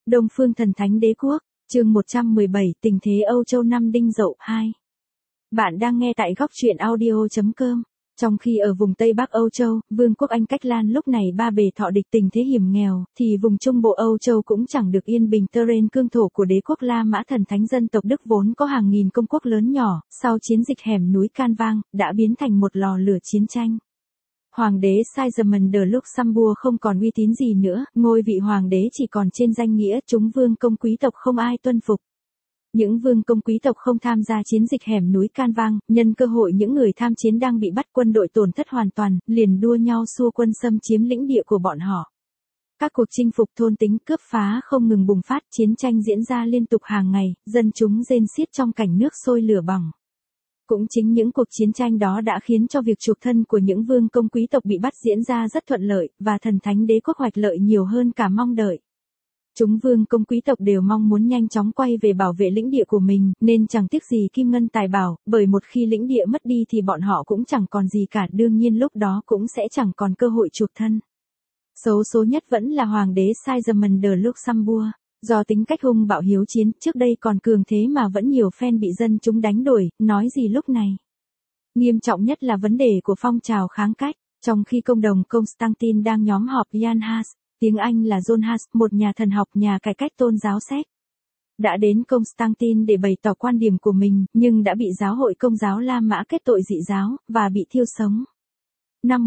Đông Phương Thần Thánh Đế Quốc, chương 117, Tình thế Âu Châu năm Đinh Dậu 2. Bạn đang nghe tại góc truyện audio.com. Trong khi ở vùng Tây Bắc Âu Châu, Vương quốc Anh Cách Lan lúc này ba bề thọ địch tình thế hiểm nghèo, thì vùng Trung Bộ Âu Châu cũng chẳng được yên bình. Terrain cương thổ của đế quốc La Mã Thần Thánh dân tộc Đức vốn có hàng nghìn công quốc lớn nhỏ, sau chiến dịch hẻm núi Can Vang, đã biến thành một lò lửa chiến tranh. Hoàng đế Sigismund de Luxembourg không còn uy tín gì nữa, ngôi vị hoàng đế chỉ còn trên danh nghĩa, chúng vương công quý tộc không ai tuân phục. Những vương công quý tộc không tham gia chiến dịch hẻm núi Can Vang, nhân cơ hội những người tham chiến đang bị bắt, quân đội tổn thất hoàn toàn, liền đua nhau xua quân xâm chiếm lĩnh địa của bọn họ. Các cuộc chinh phục thôn tính cướp phá không ngừng bùng phát, chiến tranh diễn ra liên tục hàng ngày, dân chúng rên xiết trong cảnh nước sôi lửa bỏng. Cũng chính những cuộc chiến tranh đó đã khiến cho việc chuộc thân của những vương công quý tộc bị bắt diễn ra rất thuận lợi, và Thần Thánh Đế Quốc hoạch lợi nhiều hơn cả mong đợi. Chúng vương công quý tộc đều mong muốn nhanh chóng quay về bảo vệ lĩnh địa của mình, nên chẳng tiếc gì kim ngân tài bảo, bởi một khi lĩnh địa mất đi thì bọn họ cũng chẳng còn gì cả, đương nhiên lúc đó cũng sẽ chẳng còn cơ hội chuộc thân. Xấu số nhất vẫn là hoàng đế Sigismund de Luxembourg. Do tính cách hung bạo hiếu chiến, trước đây còn cường thế mà vẫn nhiều phen bị dân chúng đánh đuổi, nói gì lúc này. Nghiêm trọng nhất là vấn đề của phong trào kháng cách, trong khi công đồng Constantine đang nhóm họp Jan Hus, tiếng Anh là John Hus, một nhà thần học, nhà cải cách tôn giáo Séc, đã đến Constantine để bày tỏ quan điểm của mình, nhưng đã bị giáo hội Công giáo La Mã kết tội dị giáo, và bị thiêu sống. Năm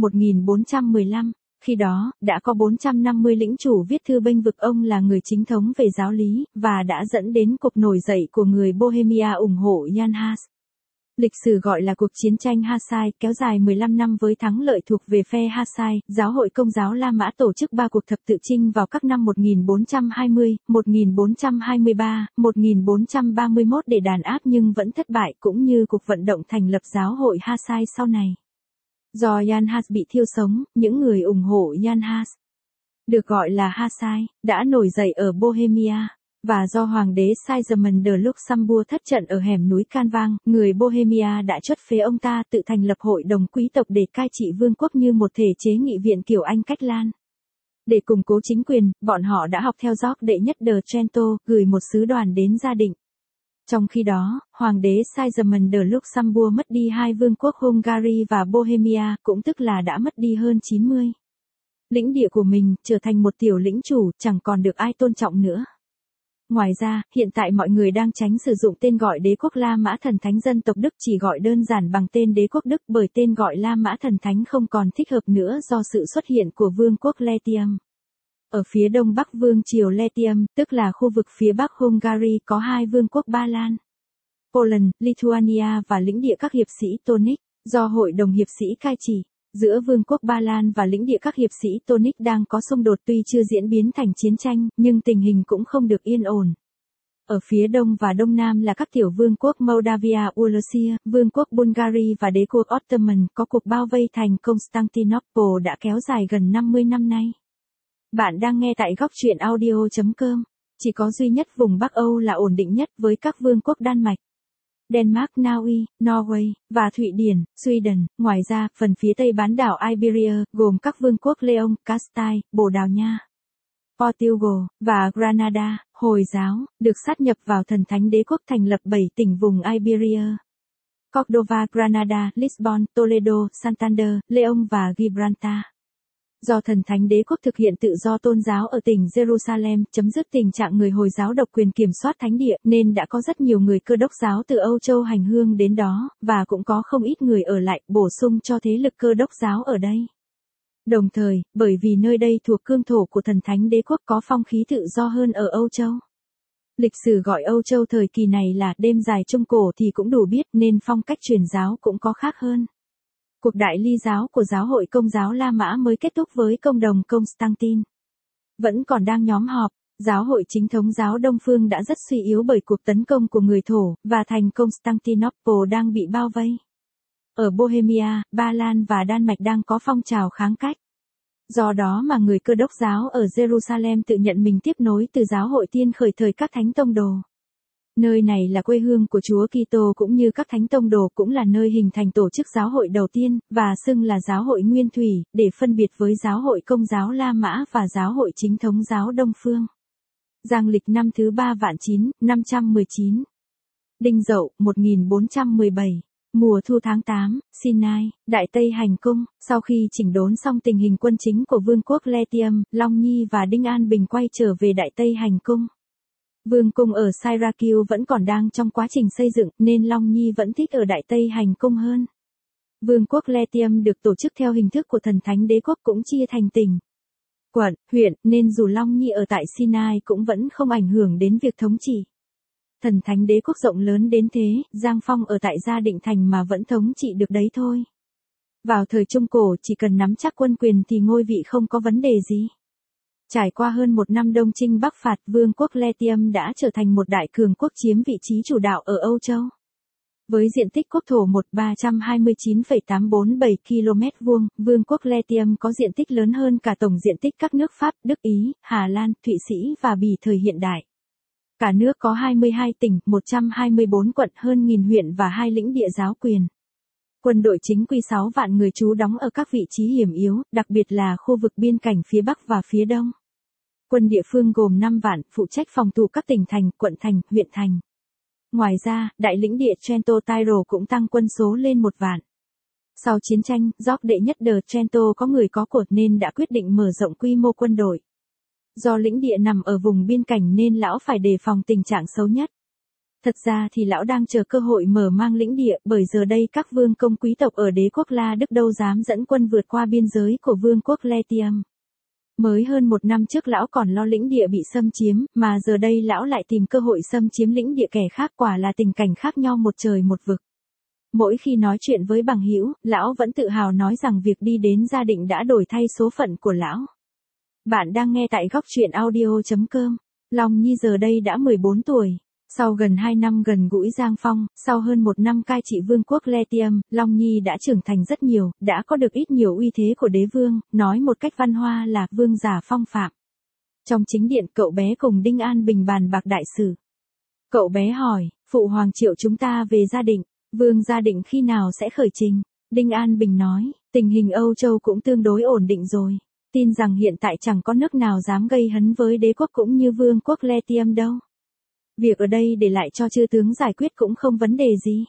1415, khi đó, đã có 450 lĩnh chủ viết thư bênh vực ông là người chính thống về giáo lý, và đã dẫn đến cuộc nổi dậy của người Bohemia ủng hộ Jan Hus. Lịch sử gọi là cuộc chiến tranh Hussite, kéo dài 15 năm với thắng lợi thuộc về phe Hussite. Giáo hội Công giáo La Mã tổ chức 3 cuộc thập tự chinh vào các năm 1420, 1423, 1431 để đàn áp nhưng vẫn thất bại, cũng như cuộc vận động thành lập giáo hội Hussite sau này. Do Jan Hus bị thiêu sống, những người ủng hộ Jan Hus, được gọi là Hussite, đã nổi dậy ở Bohemia. Và do hoàng đế Sigismund de Luxembourg thất trận ở hẻm núi Can Vang, người Bohemia đã chuất phế ông ta, tự thành lập hội đồng quý tộc để cai trị vương quốc như một thể chế nghị viện kiểu Anh Cách Lan. Để củng cố chính quyền, bọn họ đã học theo George đệ nhất de Trento, gửi một sứ đoàn đến Gia Định. Trong khi đó, hoàng đế Sigismund de Luxembourg mất đi hai vương quốc Hungary và Bohemia, cũng tức là đã mất đi hơn 90 lĩnh địa của mình, trở thành một tiểu lĩnh chủ, chẳng còn được ai tôn trọng nữa. Ngoài ra, hiện tại mọi người đang tránh sử dụng tên gọi đế quốc La Mã Thần Thánh dân tộc Đức, chỉ gọi đơn giản bằng tên đế quốc Đức, bởi tên gọi La Mã Thần Thánh không còn thích hợp nữa do sự xuất hiện của vương quốc Latium. Ở phía đông bắc vương triều Latium, tức là khu vực phía bắc Hungary, có hai vương quốc Ba Lan, Poland, Lithuania và lĩnh địa các hiệp sĩ Tonic, do hội đồng hiệp sĩ cai trị. Giữa vương quốc Ba Lan và lĩnh địa các hiệp sĩ Tonic đang có xung đột, tuy chưa diễn biến thành chiến tranh, nhưng tình hình cũng không được yên ổn. Ở phía đông và đông nam là các tiểu vương quốc Moldavia, Wallachia, vương quốc Bulgaria và đế quốc Ottoman. Có cuộc bao vây thành Constantinople đã kéo dài gần 50 năm nay. Bạn đang nghe tại góc truyện audio.com. Chỉ có duy nhất vùng Bắc Âu là ổn định nhất, với các vương quốc Đan Mạch, Denmark, Na Uy, Norway, và Thụy Điển, Sweden. Ngoài ra, phần phía tây bán đảo Iberia, gồm các vương quốc Leon, Castile, Bồ Đào Nha, Portugal, và Granada, Hồi giáo, được sát nhập vào Thần Thánh Đế Quốc, thành lập 7 tỉnh vùng Iberia: Cordova, Granada, Lisbon, Toledo, Santander, Leon và Gibraltar. Do Thần Thánh Đế Quốc thực hiện tự do tôn giáo ở tỉnh Jerusalem, chấm dứt tình trạng người Hồi giáo độc quyền kiểm soát thánh địa, nên đã có rất nhiều người Cơ đốc giáo từ Âu Châu hành hương đến đó, và cũng có không ít người ở lại, bổ sung cho thế lực Cơ đốc giáo ở đây. Đồng thời, bởi vì nơi đây thuộc cương thổ của Thần Thánh Đế Quốc, có phong khí tự do hơn ở Âu Châu. Lịch sử gọi Âu Châu thời kỳ này là đêm dài Trung Cổ thì cũng đủ biết, nên phong cách truyền giáo cũng có khác hơn. Cuộc đại ly giáo của giáo hội Công giáo La Mã mới kết thúc với công đồng Constantine vẫn còn đang nhóm họp. Giáo hội chính thống giáo Đông Phương đã rất suy yếu bởi cuộc tấn công của người Thổ, và thành Constantinople đang bị bao vây. Ở Bohemia, Ba Lan và Đan Mạch đang có phong trào kháng cách. Do đó mà người Cơ đốc giáo ở Jerusalem tự nhận mình tiếp nối từ giáo hội tiên khởi thời các thánh tông đồ. Nơi này là quê hương của Chúa Kitô cũng như các thánh tông đồ, cũng là nơi hình thành tổ chức giáo hội đầu tiên, và xưng là giáo hội Nguyên Thủy, để phân biệt với giáo hội Công giáo La Mã và giáo hội chính thống giáo Đông Phương. Giang lịch năm thứ 3 vạn 9, 519. Đinh Dậu, 1417. Mùa thu tháng 8, Sinai, Đại Tây Hành Cung, sau khi chỉnh đốn xong tình hình quân chính của Vương quốc Latium, Long Nhi và Đinh An Bình quay trở về Đại Tây Hành Cung. Vương cung ở Syracuse vẫn còn đang trong quá trình xây dựng nên Long Nhi vẫn thích ở Đại Tây Hành Cung hơn. Vương quốc Latium được tổ chức theo hình thức của thần thánh đế quốc cũng chia thành tỉnh, quận, huyện nên dù Long Nhi ở tại Sinai cũng vẫn không ảnh hưởng đến việc thống trị. Thần thánh đế quốc rộng lớn đến thế, Giang Phong ở tại Gia Định Thành mà vẫn thống trị được đấy thôi. Vào thời Trung Cổ chỉ cần nắm chắc quân quyền thì ngôi vị không có vấn đề gì. Trải qua hơn một năm Đông Chinh Bắc phạt, Vương quốc Latium đã trở thành một đại cường quốc chiếm vị trí chủ đạo ở Âu Châu. Với diện tích quốc thổ 329,847 km vuông, Vương quốc Latium có diện tích lớn hơn cả tổng diện tích các nước Pháp, Đức Ý, Hà Lan, Thụy Sĩ và Bỉ thời hiện đại. Cả nước có 22 tỉnh, 124 quận, hơn 1000 huyện và 2 lĩnh địa giáo quyền. Quân đội chính quy 6 vạn người trú đóng ở các vị trí hiểm yếu, đặc biệt là khu vực biên cảnh phía Bắc và phía Đông. Quân địa phương gồm 5 vạn, phụ trách phòng thủ các tỉnh thành, quận thành, huyện thành. Ngoài ra, đại lĩnh địa Trento Tyrol cũng tăng quân số lên 1 vạn. Sau chiến tranh, George đệ nhất de Trento có người có của nên đã quyết định mở rộng quy mô quân đội. Do lĩnh địa nằm ở vùng biên cảnh nên lão phải đề phòng tình trạng xấu nhất. Thật ra thì lão đang chờ cơ hội mở mang lĩnh địa, bởi giờ đây các vương công quý tộc ở đế quốc La Đức đâu dám dẫn quân vượt qua biên giới của vương quốc Latium. Mới hơn 1 năm trước lão còn lo lĩnh địa bị xâm chiếm, mà giờ đây lão lại tìm cơ hội xâm chiếm lĩnh địa kẻ khác, quả là tình cảnh khác nhau một trời một vực. Mỗi khi nói chuyện với bằng hữu, lão vẫn tự hào nói rằng việc đi đến Gia Định đã đổi thay số phận của lão. Bạn đang nghe tại góc truyện audio.com. Long Nhi giờ đây đã 14 tuổi. Sau gần 2 năm gần gũi Giang Phong, sau hơn 1 năm cai trị vương quốc Latium, Long Nhi đã trưởng thành rất nhiều, đã có được ít nhiều uy thế của đế vương, nói một cách văn hoa là vương giả phong phạm. Trong chính điện, cậu bé cùng Đinh An Bình bàn bạc đại sự. Cậu bé hỏi, phụ hoàng triệu chúng ta về Gia Định, vương Gia Định khi nào sẽ khởi trình? Đinh An Bình nói, tình hình Âu Châu cũng tương đối ổn định rồi. Tin rằng hiện tại chẳng có nước nào dám gây hấn với đế quốc cũng như vương quốc Latium đâu. Việc ở đây để lại cho chư tướng giải quyết cũng không vấn đề gì.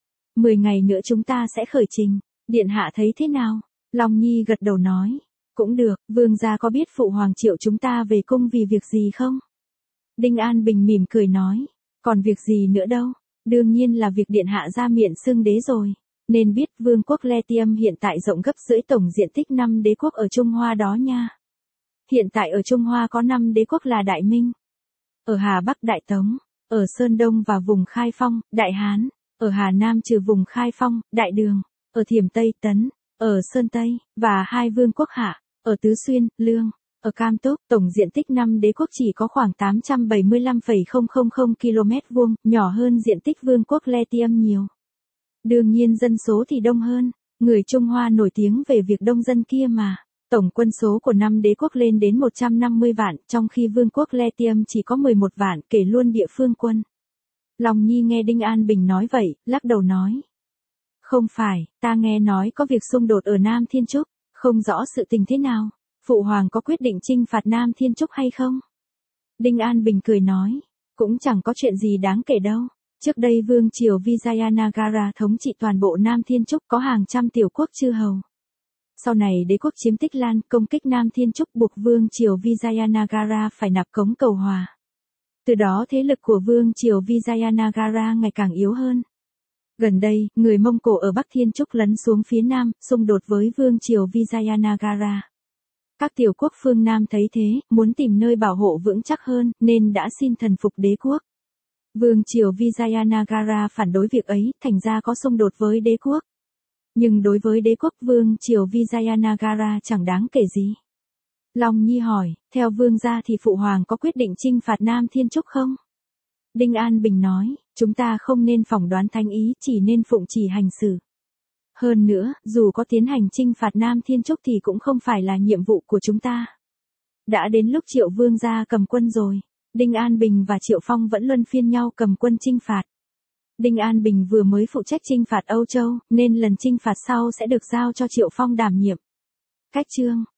10 ngày nữa chúng ta sẽ khởi trình, điện hạ thấy thế nào? Long Nhi gật đầu nói, cũng được, vương gia có biết phụ hoàng triệu chúng ta về cung vì việc gì không? Đinh An Bình mỉm cười nói, còn việc gì nữa đâu, đương nhiên là việc điện hạ ra miệng xưng đế rồi. Nên biết vương quốc Latium hiện tại rộng gấp rưỡi tổng diện tích 5 đế quốc ở Trung Hoa đó nha. Hiện tại ở Trung Hoa có 5 đế quốc là Đại Minh, ở Hà Bắc Đại Tống, ở Sơn Đông và vùng Khai Phong, Đại Hán, ở Hà Nam trừ vùng Khai Phong, Đại Đường, ở Thiểm Tây Tấn, ở Sơn Tây, và 2 vương quốc Hạ, ở Tứ Xuyên, Lương, ở Cam Túc. Tổng diện tích 5 đế quốc chỉ có khoảng 875,000 km vuông, nhỏ hơn diện tích vương quốc Latium nhiều. Đương nhiên dân số thì đông hơn, người Trung Hoa nổi tiếng về việc đông dân kia mà. Tổng quân số của 5 đế quốc lên đến 150 vạn, trong khi vương quốc Latium chỉ có 11 vạn, kể luôn địa phương quân. Long Nhi nghe Đinh An Bình nói vậy, lắc đầu nói. Không phải, ta nghe nói có việc xung đột ở Nam Thiên Trúc, không rõ sự tình thế nào. Phụ hoàng có quyết định chinh phạt Nam Thiên Trúc hay không? Đinh An Bình cười nói, cũng chẳng có chuyện gì đáng kể đâu. Trước đây vương triều Vijayanagara thống trị toàn bộ Nam Thiên Trúc, có hàng trăm tiểu quốc chư hầu. Sau này đế quốc chiếm Tích Lan công kích Nam Thiên Trúc, buộc vương triều Vijayanagara phải nạp cống cầu hòa. Từ đó thế lực của vương triều Vijayanagara ngày càng yếu hơn. Gần đây, người Mông Cổ ở Bắc Thiên Trúc lấn xuống phía Nam, xung đột với vương triều Vijayanagara. Các tiểu quốc phương Nam thấy thế, muốn tìm nơi bảo hộ vững chắc hơn, nên đã xin thần phục đế quốc. Vương triều Vijayanagara phản đối việc ấy, thành ra có xung đột với đế quốc. Nhưng đối với đế quốc, vương triều Vijayanagara chẳng đáng kể gì. Long Nhi hỏi, theo vương gia thì phụ hoàng có quyết định chinh phạt Nam Thiên Trúc không? Đinh An Bình nói, chúng ta không nên phỏng đoán thánh ý, chỉ nên phụng chỉ hành xử. Hơn nữa, dù có tiến hành chinh phạt Nam Thiên Trúc thì cũng không phải là nhiệm vụ của chúng ta. Đã đến lúc Triệu vương gia cầm quân rồi. Đinh An Bình và Triệu Phong vẫn luân phiên nhau cầm quân chinh phạt. Đinh An Bình vừa mới phụ trách chinh phạt Âu Châu, nên lần chinh phạt sau sẽ được giao cho Triệu Phong đảm nhiệm. Cách chương